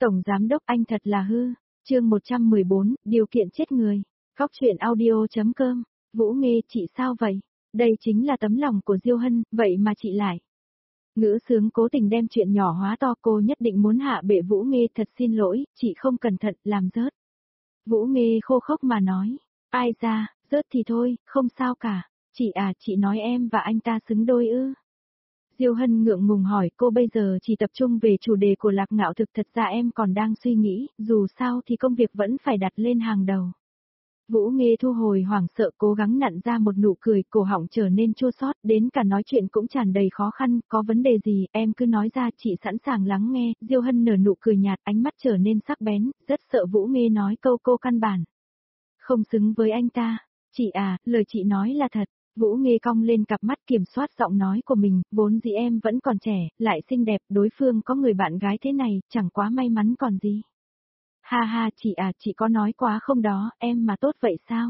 Tổng giám đốc anh thật là hư. Chương 114, điều kiện chết người. Góc truyện audio.com. Vũ Nghê, chị sao vậy? Đây chính là tấm lòng của Diêu Hân, vậy mà chị lại. Ngữ sướng cố tình đem chuyện nhỏ hóa to, cô nhất định muốn hạ bệ Vũ Nghê, thật xin lỗi, chị không cẩn thận, làm rớt. Vũ Nghê khô khốc mà nói, ai ra, rớt thì thôi, không sao cả. Chị à, chị nói em và anh ta xứng đôi ư? Diêu Hân ngượng ngùng hỏi, cô bây giờ chỉ tập trung về chủ đề của Lạc Ngạo Thực, thật ra em còn đang suy nghĩ, dù sao thì công việc vẫn phải đặt lên hàng đầu. Vũ Nghê thu hồi hoảng sợ, cố gắng nặn ra một nụ cười, cổ họng trở nên chua xót, đến cả nói chuyện cũng tràn đầy khó khăn, có vấn đề gì, em cứ nói ra, chị sẵn sàng lắng nghe. Diêu Hân nở nụ cười nhạt, ánh mắt trở nên sắc bén, rất sợ Vũ Nghê nói câu cô căn bản không xứng với anh ta. Chị à, lời chị nói là thật. Vũ Nghê cong lên cặp mắt, kiểm soát giọng nói của mình, vốn dĩ em vẫn còn trẻ, lại xinh đẹp, đối phương có người bạn gái thế này, chẳng quá may mắn còn gì. Ha ha, chị à, chị có nói quá không đó, em mà tốt vậy sao?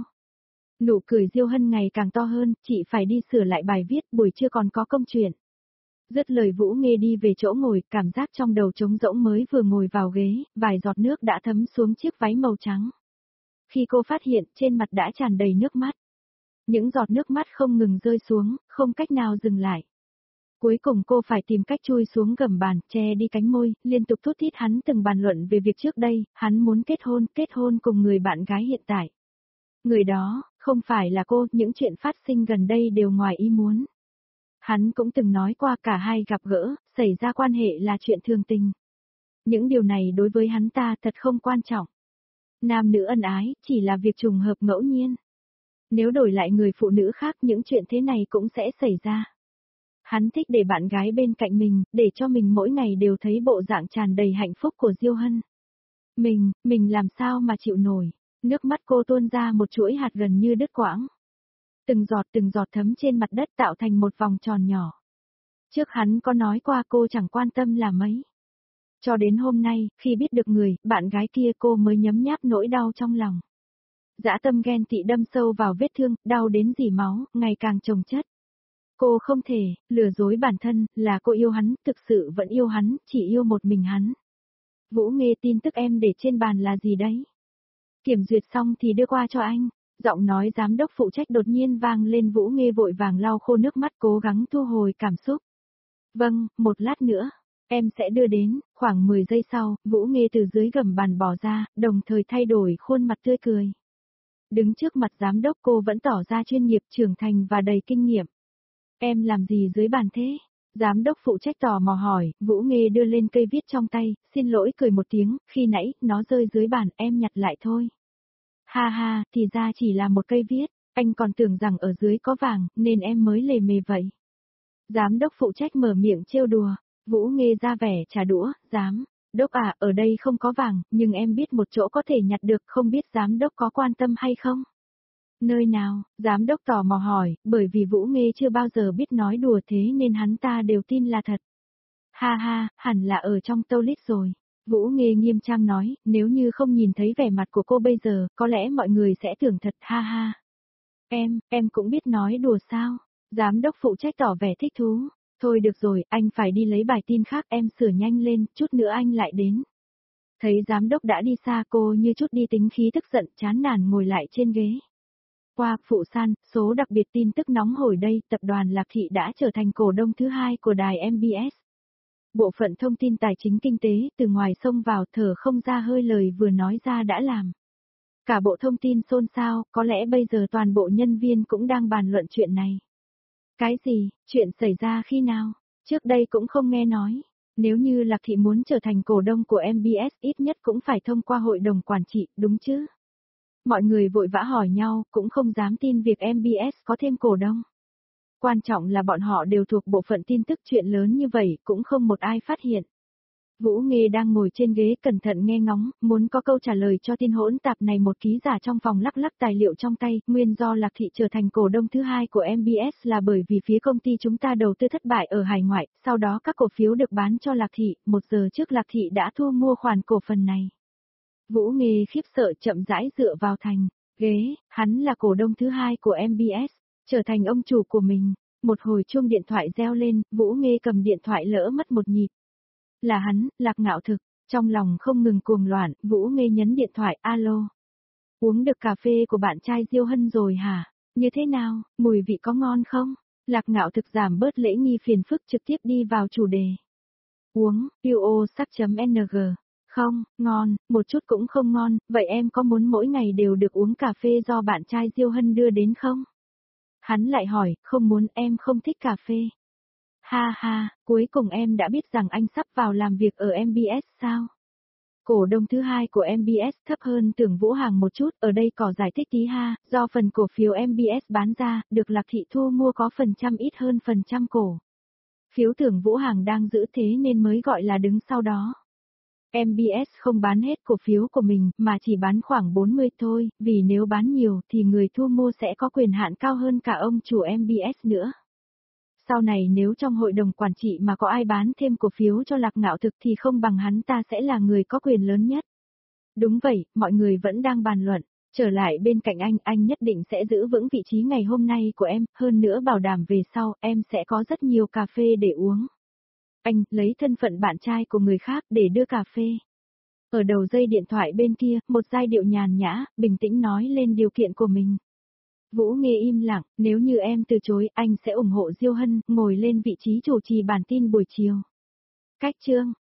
Nụ cười Diêu Hân ngày càng to hơn, chị phải đi sửa lại bài viết, buổi trưa còn có công chuyện. Dứt lời Vũ Nghê đi về chỗ ngồi, cảm giác trong đầu trống rỗng, mới vừa ngồi vào ghế, vài giọt nước đã thấm xuống chiếc váy màu trắng. Khi cô phát hiện, trên mặt đã tràn đầy nước mắt. Những giọt nước mắt không ngừng rơi xuống, không cách nào dừng lại. Cuối cùng cô phải tìm cách chui xuống gầm bàn, che đi cánh môi, liên tục thút thít. Hắn từng bàn luận về việc trước đây, hắn muốn kết hôn cùng người bạn gái hiện tại. Người đó, không phải là cô, những chuyện phát sinh gần đây đều ngoài ý muốn. Hắn cũng từng nói qua cả hai gặp gỡ, xảy ra quan hệ là chuyện thường tình. Những điều này đối với hắn ta thật không quan trọng. Nam nữ ân ái, chỉ là việc trùng hợp ngẫu nhiên. Nếu đổi lại người phụ nữ khác, những chuyện thế này cũng sẽ xảy ra. Hắn thích để bạn gái bên cạnh mình, để cho mình mỗi ngày đều thấy bộ dạng tràn đầy hạnh phúc của Diêu Hân. Mình làm sao mà chịu nổi. Nước mắt cô tuôn ra một chuỗi hạt gần như đứt quãng. Từng giọt thấm trên mặt đất tạo thành một vòng tròn nhỏ. Trước hắn có nói qua cô chẳng quan tâm là mấy. Cho đến hôm nay, khi biết được người, bạn gái kia, cô mới nhấm nháp nỗi đau trong lòng. Dã tâm ghen tị đâm sâu vào vết thương, đau đến rỉ máu, ngày càng chồng chất. Cô không thể lừa dối bản thân, là cô yêu hắn, thực sự vẫn yêu hắn, chỉ yêu một mình hắn. Vũ Nghê, tin tức em để trên bàn là gì đấy? Kiểm duyệt xong thì đưa qua cho anh. Giọng nói giám đốc phụ trách đột nhiên vang lên. Vũ Nghê vội vàng lau khô nước mắt, cố gắng thu hồi cảm xúc. Vâng, một lát nữa, em sẽ đưa đến. Khoảng 10 giây sau, Vũ Nghê từ dưới gầm bàn bò ra, đồng thời thay đổi khuôn mặt tươi cười. Đứng trước mặt giám đốc, cô vẫn tỏ ra chuyên nghiệp, trưởng thành và đầy kinh nghiệm. Em làm gì dưới bàn thế? Giám đốc phụ trách tò mò hỏi. Vũ Nghê đưa lên cây viết trong tay, xin lỗi cười một tiếng, khi nãy, nó rơi dưới bàn, em nhặt lại thôi. Ha ha, thì ra chỉ là một cây viết, anh còn tưởng rằng ở dưới có vàng, nên em mới lề mề vậy. Giám đốc phụ trách mở miệng trêu đùa. Vũ Nghê ra vẻ trả đũa, giám đốc à, ở đây không có vàng, nhưng em biết một chỗ có thể nhặt được, không biết giám đốc có quan tâm hay không? Nơi nào? Giám đốc tò mò hỏi, bởi vì Vũ Nghê chưa bao giờ biết nói đùa thế nên hắn ta đều tin là thật. Ha ha, hẳn là ở trong toilet rồi. Vũ Nghê nghiêm trang nói, nếu như không nhìn thấy vẻ mặt của cô bây giờ, có lẽ mọi người sẽ tưởng thật, ha ha. Em cũng biết nói đùa sao? Giám đốc phụ trách tỏ vẻ thích thú. Thôi được rồi, anh phải đi lấy bài tin khác, em sửa nhanh lên, chút nữa anh lại đến. Thấy giám đốc đã đi xa, cô như chút đi tính khí, tức giận, chán nản ngồi lại trên ghế. Qua Phụ San, số đặc biệt tin tức nóng hổi đây, tập đoàn Lạc Thị đã trở thành cổ đông thứ 2 của đài MBS. Bộ phận thông tin tài chính kinh tế, từ ngoài xông vào, thở không ra hơi, lời vừa nói ra đã làm. Cả bộ thông tin xôn xao, có lẽ bây giờ toàn bộ nhân viên cũng đang bàn luận chuyện này. Cái gì, chuyện xảy ra khi nào? Trước đây cũng không nghe nói. Nếu như Lạc Thị muốn trở thành cổ đông của MBS, ít nhất cũng phải thông qua hội đồng quản trị, đúng chứ? Mọi người vội vã hỏi nhau, cũng không dám tin việc MBS có thêm cổ đông. Quan trọng là bọn họ đều thuộc bộ phận tin tức, chuyện lớn như vậy cũng không một ai phát hiện. Vũ Nghê đang ngồi trên ghế cẩn thận nghe ngóng, muốn có câu trả lời cho tin hỗn tạp này. Một ký giả trong phòng lắc lắc tài liệu trong tay, nguyên do Lạc Thị trở thành cổ đông thứ 2 của MBS là bởi vì phía công ty chúng ta đầu tư thất bại ở hải ngoại, sau đó các cổ phiếu được bán cho Lạc Thị, 1 giờ trước Lạc Thị đã thu mua khoản cổ phần này. Vũ Nghê khiếp sợ chậm rãi dựa vào thành ghế, hắn là cổ đông thứ 2 của MBS, trở thành ông chủ của mình. Một hồi chuông điện thoại reo lên, Vũ Nghê cầm điện thoại lỡ mất một nhịp. Là hắn, Lạc Ngạo Thực. Trong lòng không ngừng cuồng loạn, Vũ Nghê nhấn điện thoại, alo. Uống được cà phê của bạn trai Diêu Hân rồi hả? Như thế nào, mùi vị có ngon không? Lạc Ngạo Thực giảm bớt lễ nghi phiền phức trực tiếp đi vào chủ đề. Uống, UO sắc.ng. Không, ngon, một chút cũng không ngon, vậy em có muốn mỗi ngày đều được uống cà phê do bạn trai Diêu Hân đưa đến không? Hắn lại hỏi, không muốn, em không thích cà phê. Ha ha, cuối cùng em đã biết rằng anh sắp vào làm việc ở MBS sao? Cổ đông thứ hai của MBS thấp hơn Tưởng Vũ Hằng một chút, ở đây có giải thích tí ha, do phần cổ phiếu MBS bán ra, được Lạc Thị Thu mua có phần trăm ít hơn phần trăm cổ. Phiếu Tưởng Vũ Hằng đang giữ thế nên mới gọi là đứng sau đó. MBS không bán hết cổ phiếu của mình mà chỉ bán khoảng 40 thôi, vì nếu bán nhiều thì người thu mua sẽ có quyền hạn cao hơn cả ông chủ MBS nữa. Sau này nếu trong hội đồng quản trị mà có ai bán thêm cổ phiếu cho Lạc Ngạo Thực thì không bằng hắn ta sẽ là người có quyền lớn nhất. Đúng vậy, mọi người vẫn đang bàn luận. Trở lại bên cạnh anh nhất định sẽ giữ vững vị trí ngày hôm nay của em, hơn nữa bảo đảm về sau em sẽ có rất nhiều cà phê để uống. Anh lấy thân phận bạn trai của người khác để đưa cà phê. Ở đầu dây điện thoại bên kia, một giai điệu nhàn nhã, bình tĩnh nói lên điều kiện của mình. Vũ Nghê im lặng, nếu như em từ chối, anh sẽ ủng hộ Diêu Hân ngồi lên vị trí chủ trì bản tin buổi chiều. Cách chương